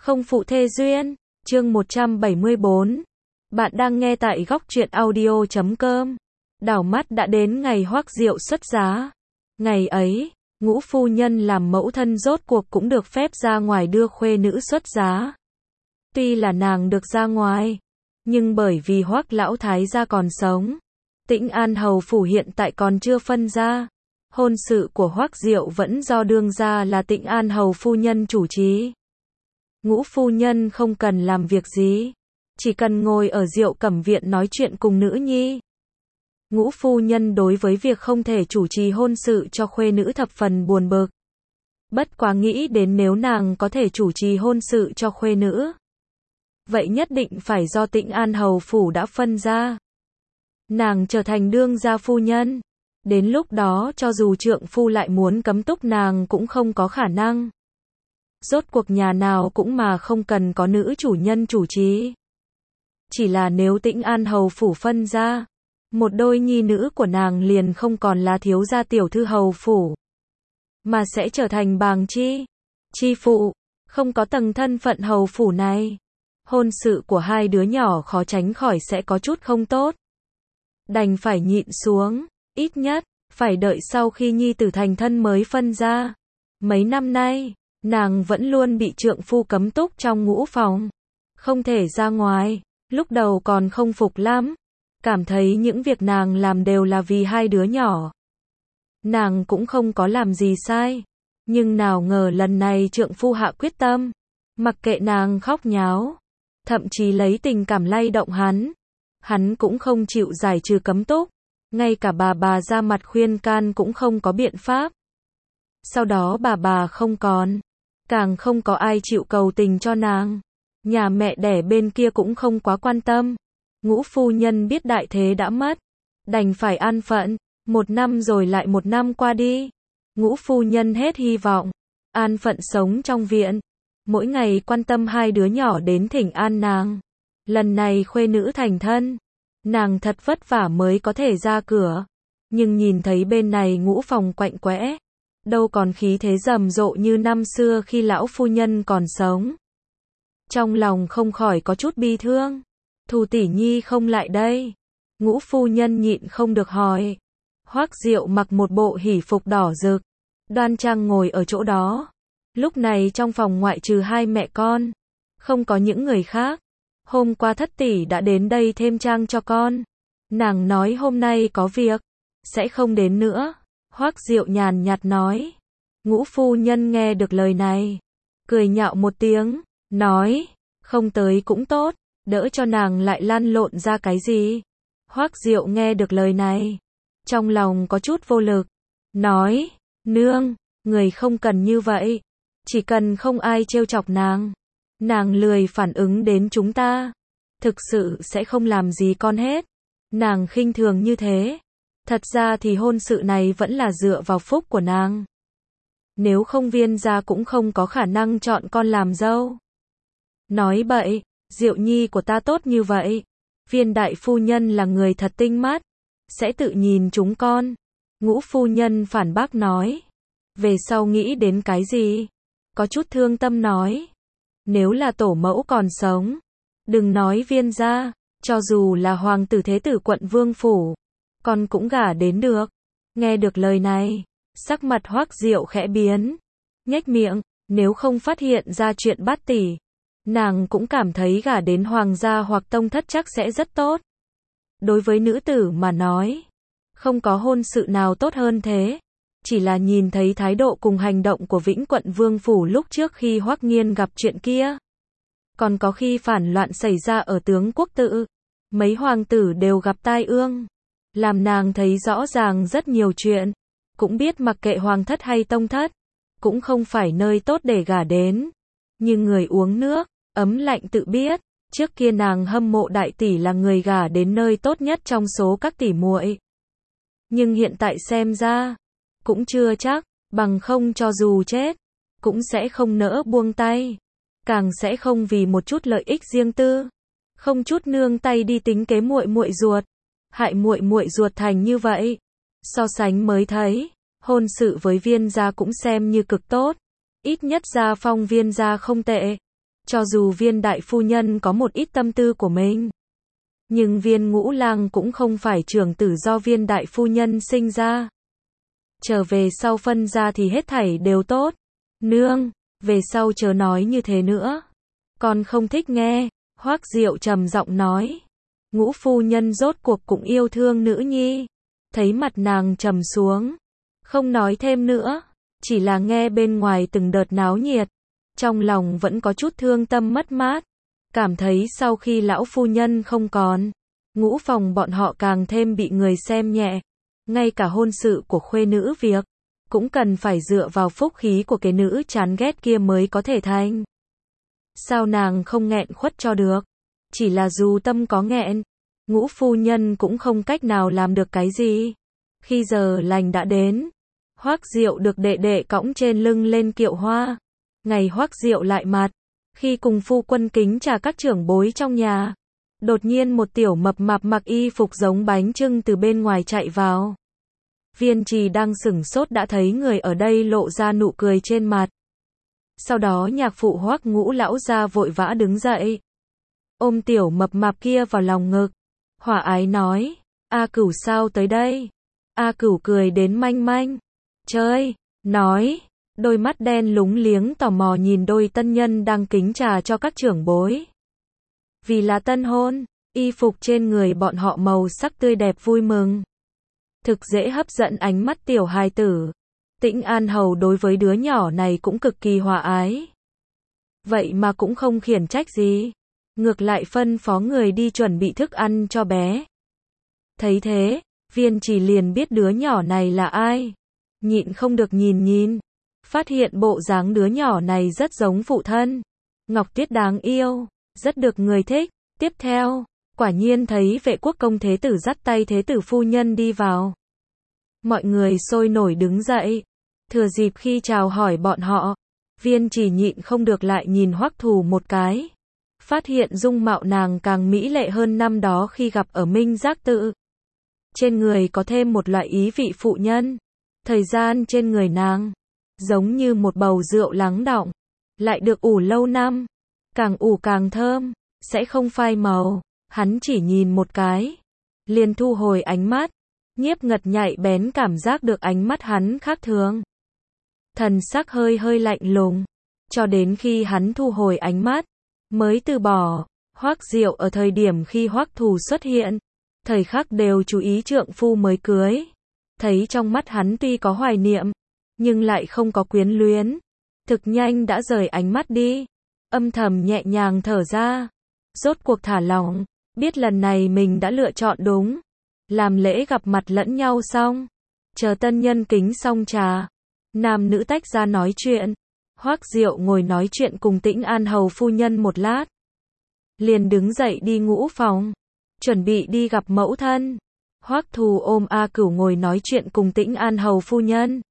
Không phụ thê duyên, chương 174. Bạn đang nghe tại góc truyện audio.com. Đảo mắt đã đến ngày Hoắc Diệu xuất giá. Ngày ấy, Ngũ phu nhân làm mẫu thân rốt cuộc cũng được phép ra ngoài đưa khuê nữ xuất giá. Tuy là nàng được ra ngoài, nhưng bởi vì Hoắc lão thái gia còn sống, Tĩnh An hầu phủ hiện tại còn chưa phân ra. Hôn sự của Hoắc Diệu vẫn do đương gia là Tĩnh An hầu phu nhân chủ trì. Ngũ phu nhân không cần làm việc gì, chỉ cần ngồi ở Diệu Cẩm viện nói chuyện cùng nữ nhi. Ngũ phu nhân đối với việc không thể chủ trì hôn sự cho khuê nữ thập phần buồn bực. Bất quá nghĩ đến nếu nàng có thể chủ trì hôn sự cho khuê nữ, vậy nhất định phải do Tĩnh An hầu phủ đã phân ra. Nàng trở thành đương gia phu nhân, đến lúc đó cho dù trượng phu lại muốn cấm túc nàng cũng không có khả năng. Rốt cuộc nhà nào cũng mà không cần có nữ chủ nhân chủ trì. Chỉ là nếu Tĩnh An hầu phủ phân ra, một đôi nhi nữ của nàng liền không còn là thiếu gia tiểu thư hầu phủ, mà sẽ trở thành bàng chi phụ, không có tầng thân phận hầu phủ này. Hôn sự của hai đứa nhỏ khó tránh khỏi sẽ có chút không tốt. Đành phải nhịn xuống, ít nhất, phải đợi sau khi nhi tử thành thân mới phân ra. Mấy năm nay, nàng vẫn luôn bị trượng phu cấm túc trong ngũ phòng, không thể ra ngoài, lúc đầu còn không phục lắm, cảm thấy những việc nàng làm đều là vì hai đứa nhỏ. Nàng cũng không có làm gì sai, nhưng nào ngờ lần này trượng phu hạ quyết tâm, mặc kệ nàng khóc nháo, thậm chí lấy tình cảm lay động hắn cũng không chịu giải trừ cấm túc, ngay cả bà ra mặt khuyên can cũng không có biện pháp. Sau đó bà không còn, càng không có ai chịu cầu tình cho nàng. Nhà mẹ đẻ bên kia cũng không quá quan tâm. Ngũ phu nhân biết đại thế đã mất, đành phải an phận. Một năm rồi lại một năm qua đi, Ngũ phu nhân hết hy vọng, an phận sống trong viện, mỗi ngày quan tâm hai đứa nhỏ đến thỉnh an nàng. Lần này khuê nữ thành thân, nàng thật vất vả mới có thể ra cửa, nhưng nhìn thấy bên này ngũ phòng quạnh quẽ, đâu còn khí thế rầm rộ như năm xưa khi lão phu nhân còn sống. Trong lòng không khỏi có chút bi thương. Thù tỷ nhi không lại đây? Ngũ phu nhân nhịn không được hỏi. Hoắc Diệu mặc một bộ hỉ phục đỏ rực, đoan trang ngồi ở chỗ đó. Lúc này trong phòng ngoại trừ hai mẹ con, không có những người khác. Hôm qua thất tỷ đã đến đây thêm trang cho con. Nàng nói hôm nay có việc, sẽ không đến nữa. Hoắc Diệu nhàn nhạt nói. Ngũ phu nhân nghe được lời này, cười nhạo một tiếng, nói, không tới cũng tốt, đỡ cho nàng lại lăn lộn ra cái gì. Hoắc Diệu nghe được lời này, trong lòng có chút vô lực, nói, nương, người không cần như vậy, chỉ cần không ai trêu chọc nàng lười phản ứng đến chúng ta, thực sự sẽ không làm gì con hết. Nàng khinh thường như thế, thật ra thì hôn sự này vẫn là dựa vào phúc của nàng. Nếu không Viên gia cũng không có khả năng chọn con làm dâu. Nói bậy, Diệu nhi của ta tốt như vậy, Viên đại phu nhân là người thật tinh mắt, sẽ tự nhìn chúng con. Ngũ phu nhân phản bác nói. Về sau nghĩ đến cái gì? Có chút thương tâm nói. Nếu là tổ mẫu còn sống, đừng nói Viên gia, cho dù là hoàng tử thế tử quận vương phủ, con cũng gả đến được. Nghe được lời này, sắc mặt Hoắc Diệu khẽ biến, nhếch miệng, nếu không phát hiện ra chuyện bát tỷ, nàng cũng cảm thấy gả đến hoàng gia hoặc tông thất chắc sẽ rất tốt. Đối với nữ tử mà nói, không có hôn sự nào tốt hơn thế. Chỉ là nhìn thấy thái độ cùng hành động của Vĩnh quận vương phủ lúc trước khi Hoắc Nghiên gặp chuyện kia, còn có khi phản loạn xảy ra ở tướng quốc tự, mấy hoàng tử đều gặp tai ương, làm nàng thấy rõ ràng rất nhiều chuyện, cũng biết mặc kệ hoàng thất hay tông thất, cũng không phải nơi tốt để gả đến. Nhưng người uống nước, ấm lạnh tự biết, trước kia nàng hâm mộ đại tỷ là người gả đến nơi tốt nhất trong số các tỷ muội. Nhưng hiện tại xem ra, cũng chưa chắc, bằng không cho dù chết, cũng sẽ không nỡ buông tay, càng sẽ không vì một chút lợi ích riêng tư, không chút nương tay đi tính kế muội ruột, hại muội ruột thành như vậy. So sánh mới thấy, hôn sự với Viên gia cũng xem như cực tốt, ít nhất gia phong Viên gia không tệ. Cho dù viên đại phu nhân có một ít tâm tư của mình, nhưng viên ngũ lang cũng không phải trưởng tử do viên đại phu nhân sinh ra. Trở về sau phân ra thì hết thảy đều tốt. Nương, về sau chớ nói như thế nữa. Con không thích nghe. Hoắc Diệu trầm giọng nói. Ngũ phu nhân rốt cuộc cũng yêu thương nữ nhi. Thấy mặt nàng trầm xuống, không nói thêm nữa, chỉ là nghe bên ngoài từng đợt náo nhiệt, trong lòng vẫn có chút thương tâm mất mát, cảm thấy sau khi lão phu nhân không còn, Ngũ phòng bọn họ càng thêm bị người xem nhẹ, ngay cả hôn sự của khuê nữ việc, cũng cần phải dựa vào phúc khí của cái nữ chán ghét kia mới có thể thành. Sao nàng không nghẹn khuất cho được? Chỉ là dù tâm có nghẹn, Ngũ phu nhân cũng không cách nào làm được cái gì. Khi giờ lành đã đến, Hoắc Diệu được đệ đệ cõng trên lưng lên kiệu hoa. Ngày Hoắc Diệu lại mặt, khi cùng phu quân kính trà các trưởng bối trong nhà, đột nhiên một tiểu mập mạp mặc y phục giống bánh chưng từ bên ngoài chạy vào. Viên Trì đang sửng sốt đã thấy người ở đây lộ ra nụ cười trên mặt. Sau đó nhạc phụ Hoắc Ngũ lão gia vội vã đứng dậy, ôm tiểu mập mạp kia vào lòng ngực, hòa ái nói, A Cửu sao tới đây? A Cửu cười đến manh manh, chơi, nói, đôi mắt đen lúng liếng tò mò nhìn đôi tân nhân đang kính trà cho các trưởng bối. Vì là tân hôn, y phục trên người bọn họ màu sắc tươi đẹp vui mừng, thực dễ hấp dẫn ánh mắt tiểu hài tử. Tĩnh An Hầu đối với đứa nhỏ này cũng cực kỳ hòa ái. Vậy mà cũng không khiển trách gì, ngược lại phân phó người đi chuẩn bị thức ăn cho bé. Thấy thế, Viên Trì liền biết đứa nhỏ này là ai. Nhịn không được nhìn, phát hiện bộ dáng đứa nhỏ này rất giống phụ thân. Ngọc Tiết đáng yêu, rất được người thích. Tiếp theo, quả nhiên thấy Vệ Quốc công thế tử dắt tay thế tử phu nhân đi vào. Mọi người sôi nổi đứng dậy, thừa dịp khi chào hỏi bọn họ, Viên Trì nhịn không được lại nhìn Hoắc Thù một cái. Phát hiện dung mạo nàng càng mỹ lệ hơn năm đó khi gặp ở Minh Giác Tự. Trên người có thêm một loại ý vị phụ nhân. Thời gian trên người nàng, giống như một bầu rượu lắng đọng, lại được ủ lâu năm, càng ủ càng thơm, sẽ không phai màu. Hắn chỉ nhìn một cái, liền thu hồi ánh mắt, Nhiếp Ngật nhạy bén cảm giác được ánh mắt hắn khác thường. Thần sắc hơi lạnh lùng, cho đến khi hắn thu hồi ánh mắt, mới từ bỏ. Hoắc Diệu ở thời điểm khi Hoắc Thù xuất hiện, thời khắc đều chú ý trượng phu mới cưới. Thấy trong mắt hắn tuy có hoài niệm, nhưng lại không có quyến luyến. Thực nhanh đã rời ánh mắt đi, âm thầm nhẹ nhàng thở ra. Rốt cuộc thả lỏng, biết lần này mình đã lựa chọn đúng. Làm lễ gặp mặt lẫn nhau xong, chờ tân nhân kính xong trà, nam nữ tách ra nói chuyện. Hoắc Diệu ngồi nói chuyện cùng Tĩnh An Hầu phu nhân một lát, liền đứng dậy đi ngũ phòng, chuẩn bị đi gặp mẫu thân. Hoắc Thù ôm A Cửu ngồi nói chuyện cùng Tĩnh An Hầu phu nhân.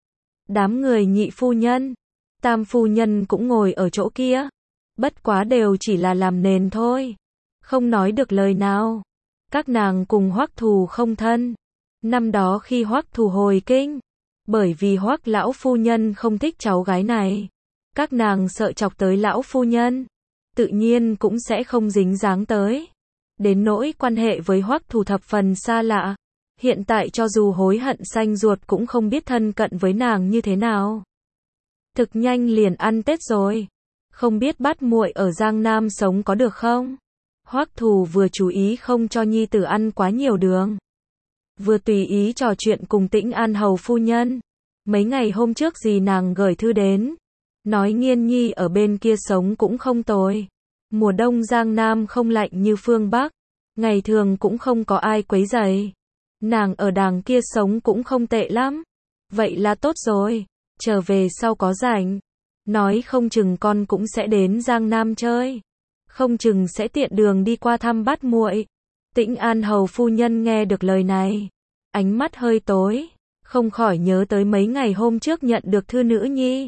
Đám người nhị phu nhân, tam phu nhân cũng ngồi ở chỗ kia, bất quá đều chỉ là làm nền thôi, không nói được lời nào. Các nàng cùng Hoắc Thù không thân. Năm đó khi Hoắc Thù hồi kinh, bởi vì Hoắc lão phu nhân không thích cháu gái này, các nàng sợ chọc tới lão phu nhân, tự nhiên cũng sẽ không dính dáng tới. Đến nỗi quan hệ với Hoắc Thù thập phần xa lạ, hiện tại cho dù hối hận xanh ruột cũng không biết thân cận với nàng như thế nào. Thực nhanh liền ăn Tết rồi, không biết bát muội ở Giang Nam sống có được không? Hoắc Thù vừa chú ý không cho nhi tử ăn quá nhiều đường, vừa tùy ý trò chuyện cùng Tĩnh An Hầu phu nhân. Mấy ngày hôm trước dì nàng gửi thư đến, nói Nghiên nhi ở bên kia sống cũng không tồi. Mùa đông Giang Nam không lạnh như phương Bắc, ngày thường cũng không có ai quấy rầy. Nàng ở đàng kia sống cũng không tệ lắm. Vậy là tốt rồi, trở về sau có rảnh, nói không chừng con cũng sẽ đến Giang Nam chơi, không chừng sẽ tiện đường đi qua thăm bát muội. Tĩnh An Hầu phu nhân nghe được lời này, ánh mắt hơi tối, không khỏi nhớ tới mấy ngày hôm trước nhận được thư nữ nhi,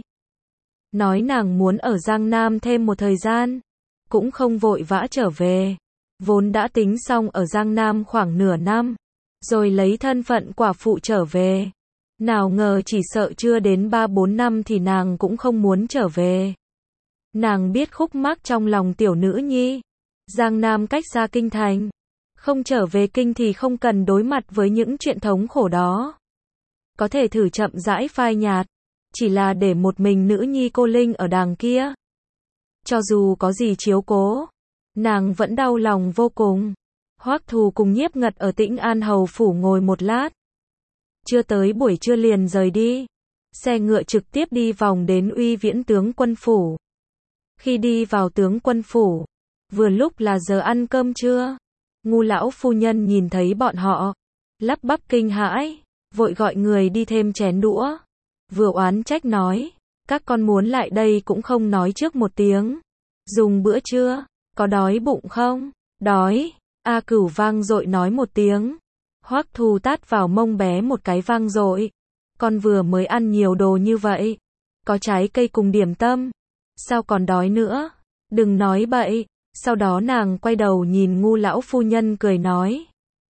nói nàng muốn ở Giang Nam thêm một thời gian, cũng không vội vã trở về, vốn đã tính xong ở Giang Nam khoảng nửa năm, rồi lấy thân phận quả phụ trở về. Nào ngờ chỉ sợ chưa đến 3-4 năm thì nàng cũng không muốn trở về. Nàng biết khúc mắc trong lòng tiểu nữ nhi. Giang Nam cách xa kinh thành. Không trở về kinh thì không cần đối mặt với những chuyện thống khổ đó. Có thể thử chậm rãi phai nhạt. Chỉ là để một mình nữ nhi cô Linh ở đàng kia. Cho dù có gì chiếu cố, nàng vẫn đau lòng vô cùng. Hoắc Thù cùng Nhiếp Ngật ở Tĩnh An Hầu phủ ngồi một lát. Chưa tới buổi trưa liền rời đi. Xe ngựa trực tiếp đi vòng đến Uy Viễn tướng quân phủ. Khi đi vào tướng quân phủ, vừa lúc là giờ ăn cơm trưa. Ngu lão phu nhân nhìn thấy bọn họ, lắp bắp kinh hãi, vội gọi người đi thêm chén đũa. Vừa oán trách nói, các con muốn lại đây cũng không nói trước một tiếng. Dùng bữa trưa, có đói bụng không? Đói. A Cửu vang dội nói một tiếng. Hoắc Thù tát vào mông bé một cái vang dội. Con vừa mới ăn nhiều đồ như vậy. Có trái cây cùng điểm tâm. Sao còn đói nữa? Đừng nói bậy. Sau đó nàng quay đầu nhìn Ngu lão phu nhân cười nói.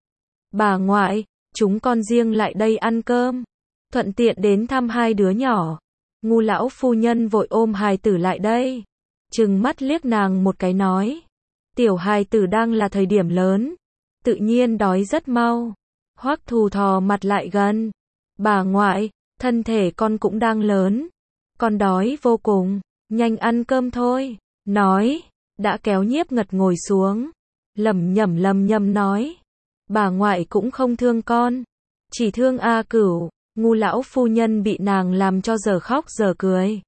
Bà ngoại, chúng con riêng lại đây ăn cơm. Thuận tiện đến thăm hai đứa nhỏ. Ngu lão phu nhân vội ôm hài tử lại đây. Trừng mắt liếc nàng một cái nói. Tiểu hài tử đang là thời điểm lớn. Tự nhiên đói rất mau. Hoắc Thù thò mặt lại gần. Bà ngoại, thân thể con cũng đang lớn. Con đói vô cùng. Nhanh ăn cơm thôi. Nói, đã kéo Nhiếp Ngật ngồi xuống. Lẩm nhẩm nói. Bà ngoại cũng không thương con. Chỉ thương A Cửu. Ngu lão phu nhân bị nàng làm cho giờ khóc giờ cười.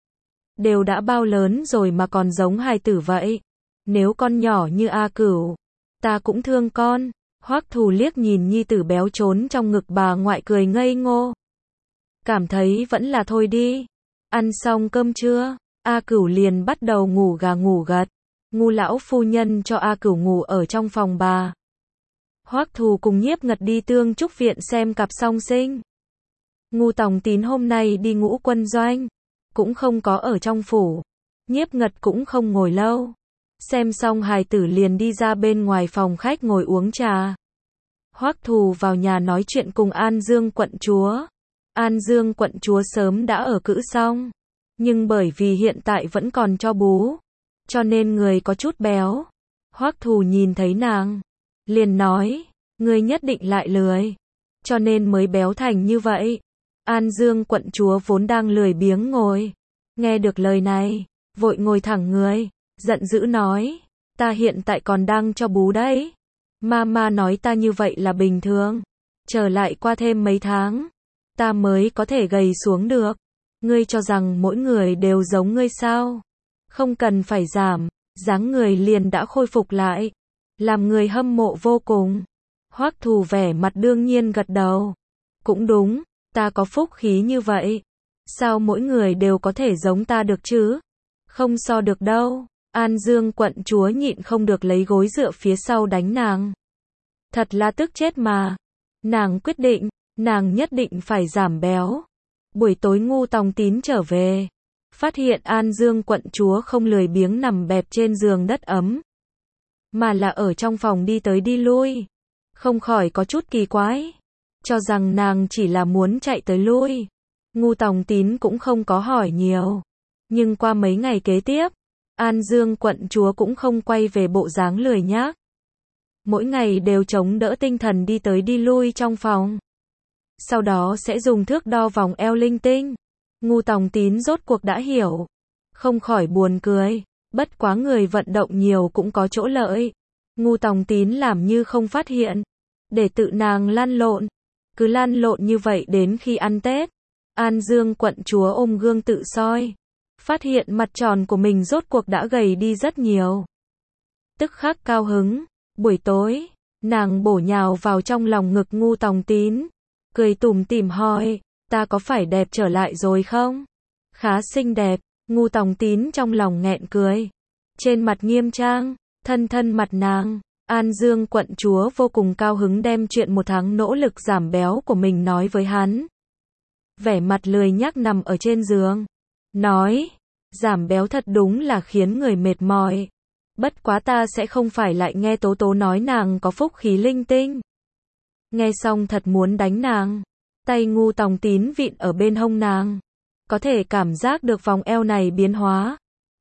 Đều đã bao lớn rồi mà còn giống hài tử vậy. Nếu con nhỏ như A Cửu, ta cũng thương con. Hoắc Thù liếc nhìn nhi tử béo trốn trong ngực bà ngoại cười ngây ngô. Cảm thấy vẫn là thôi đi. Ăn xong cơm trưa, A Cửu liền bắt đầu ngủ gà ngủ gật. Ngu lão phu nhân cho A Cửu ngủ ở trong phòng bà. Hoắc Thù cùng Nhiếp Ngật đi Tương Trúc viện xem cặp song sinh. Ngu Tòng Tín hôm nay đi Ngũ Quân doanh, cũng không có ở trong phủ. Nhiếp Ngật cũng không ngồi lâu. Xem xong hài tử liền đi ra bên ngoài phòng khách ngồi uống trà. Hoắc Thù vào nhà nói chuyện cùng An Dương quận chúa. An Dương quận chúa sớm đã ở cữ xong, nhưng bởi vì hiện tại vẫn còn cho bú, cho nên người có chút béo. Hoắc Thù nhìn thấy nàng, liền nói, ngươi nhất định lại lười, cho nên mới béo thành như vậy. An Dương quận chúa vốn đang lười biếng ngồi, nghe được lời này, vội ngồi thẳng người, giận dữ nói, ta hiện tại còn đang cho bú đấy. Mama nói ta như vậy là bình thường, trở lại qua thêm mấy tháng, ta mới có thể gầy xuống được. Ngươi cho rằng mỗi người đều giống ngươi sao? Không cần phải giảm, dáng người liền đã khôi phục lại, làm người hâm mộ vô cùng. Hoắc Thù vẻ mặt đương nhiên gật đầu. Cũng đúng, ta có phúc khí như vậy. Sao mỗi người đều có thể giống ta được chứ? Không so được đâu. An Dương quận chúa nhịn không được lấy gối dựa phía sau đánh nàng. Thật là tức chết mà. Nàng quyết định, nàng nhất định phải giảm béo. Buổi tối Ngu Tòng Tín trở về, phát hiện An Dương quận chúa không lười biếng nằm bẹp trên giường đất ấm, mà là ở trong phòng đi tới đi lui. Không khỏi có chút kỳ quái, cho rằng nàng chỉ là muốn chạy tới lui. Ngu Tòng Tín cũng không có hỏi nhiều. Nhưng qua mấy ngày kế tiếp, An Dương quận chúa cũng không quay về bộ dáng lười nhác. Mỗi ngày đều chống đỡ tinh thần đi tới đi lui trong phòng. Sau đó sẽ dùng thước đo vòng eo linh tinh. Ngu Tòng Tín rốt cuộc đã hiểu. Không khỏi buồn cười. Bất quá người vận động nhiều cũng có chỗ lợi. Ngu Tòng Tín làm như không phát hiện. Để tự nàng lăn lộn. Cứ lăn lộn như vậy đến khi ăn Tết. An Dương quận chúa ôm gương tự soi. Phát hiện mặt tròn của mình rốt cuộc đã gầy đi rất nhiều. Tức khắc cao hứng. Buổi tối, nàng bổ nhào vào trong lòng ngực Ngu Tòng Tín. Cười tủm tỉm hỏi, ta có phải đẹp trở lại rồi không? Khá xinh đẹp. Ngu Tòng Tín trong lòng nghẹn cười. Trên mặt nghiêm trang, thân thân mặt nàng. An Dương quận chúa vô cùng cao hứng đem chuyện một tháng nỗ lực giảm béo của mình nói với hắn. Vẻ mặt lười nhác nằm ở trên giường. Nói, giảm béo thật đúng là khiến người mệt mỏi. Bất quá ta sẽ không phải lại nghe Tố Tố nói nàng có phúc khí linh tinh. Nghe xong thật muốn đánh nàng. Tay Ngu Tòng Tín vịn ở bên hông nàng. Có thể cảm giác được vòng eo này biến hóa.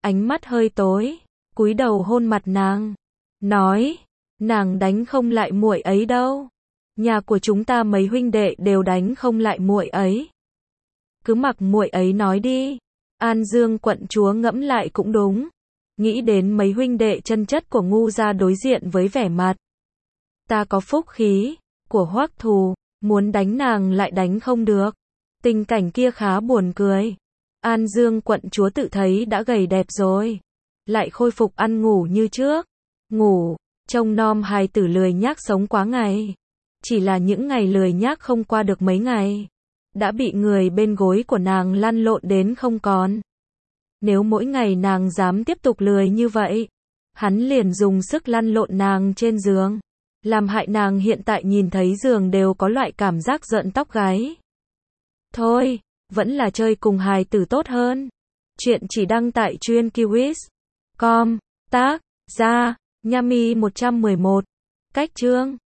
ánh mắt hơi tối, cúi đầu hôn mặt nàng, nói, nàng đánh không lại muội ấy đâu. Nhà của chúng ta mấy huynh đệ đều đánh không lại muội ấy. Cứ mặc muội ấy nói đi. An Dương quận chúa ngẫm lại cũng đúng. Nghĩ đến mấy huynh đệ chân chất của Ngu gia đối diện với vẻ mặt. Ta có phúc khí, của Hoắc Thù, muốn đánh nàng lại đánh không được. Tình cảnh kia khá buồn cười. An Dương quận chúa tự thấy đã gầy đẹp rồi. Lại khôi phục ăn ngủ như trước. Ngủ, trông nom hài tử lười nhác sống quá ngày. Chỉ là những ngày lười nhác không qua được mấy ngày. Đã bị người bên gối của nàng lăn lộn đến không còn. Nếu mỗi ngày nàng dám tiếp tục lười như vậy, hắn liền dùng sức lăn lộn nàng trên giường. Làm hại nàng hiện tại nhìn thấy giường đều có loại cảm giác giận tóc gáy. Thôi, vẫn là chơi cùng hài tử tốt hơn. Chuyện chỉ đăng tại truyện.kiwis.com. Tác, giả, Nhami 111. Cách chương